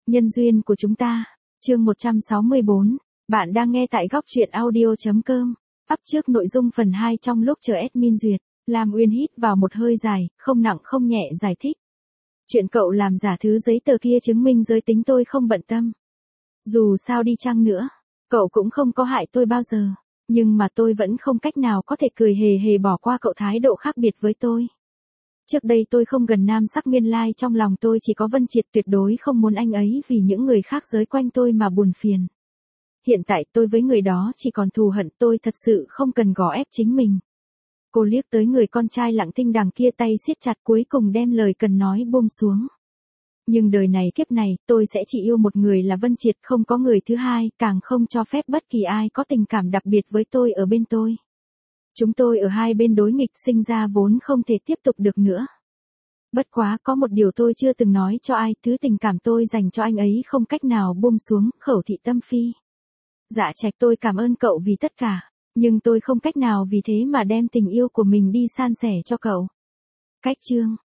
Nhân duyên của chúng ta, chương 164, bạn đang nghe tại góc truyện audio.com. Up trước nội dung phần 2 trong lúc chờ admin duyệt, Lam Uyên hít vào một hơi dài, không nặng không nhẹ giải thích. Chuyện cậu làm giả thứ giấy tờ kia chứng minh giới tính tôi không bận tâm. Dù sao đi chăng nữa, cậu cũng không có hại tôi bao giờ, nhưng mà tôi vẫn không cách nào có thể cười hề hề bỏ qua cậu thái độ khác biệt với tôi. Trước đây tôi không gần nam sắc, nguyên lai trong lòng tôi chỉ có Vân Triệt, tuyệt đối không muốn anh ấy vì những người khác giới quanh tôi mà buồn phiền. Hiện tại tôi với người đó chỉ còn thù hận, tôi thật sự không cần gò ép chính mình. Cô liếc tới người con trai lặng thinh đằng kia, tay siết chặt, cuối cùng đem lời cần nói buông xuống. Nhưng đời này kiếp này, tôi sẽ chỉ yêu một người là Vân Triệt, không có người thứ hai, càng không cho phép bất kỳ ai có tình cảm đặc biệt với tôi ở bên tôi. Chúng tôi ở hai bên đối nghịch, sinh ra vốn không thể tiếp tục được nữa. Bất quá có một điều tôi chưa từng nói cho ai, thứ tình cảm tôi dành cho anh ấy không cách nào buông xuống. Khẩu thị tâm phi. Dạ Trạch, tôi cảm ơn cậu vì tất cả, nhưng tôi không cách nào vì thế mà đem tình yêu của mình đi san sẻ cho cậu. Cách chương